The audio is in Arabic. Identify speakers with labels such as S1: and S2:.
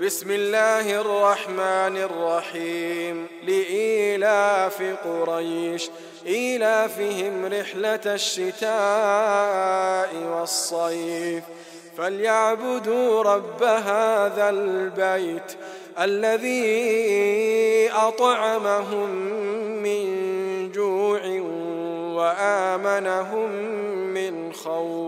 S1: بسم الله الرحمن الرحيم لإيلاف قريش إيلافهم رحلة الشتاء والصيف فليعبدوا رب هذا البيت الذي أطعمهم من جوع وآمنهم من خوف.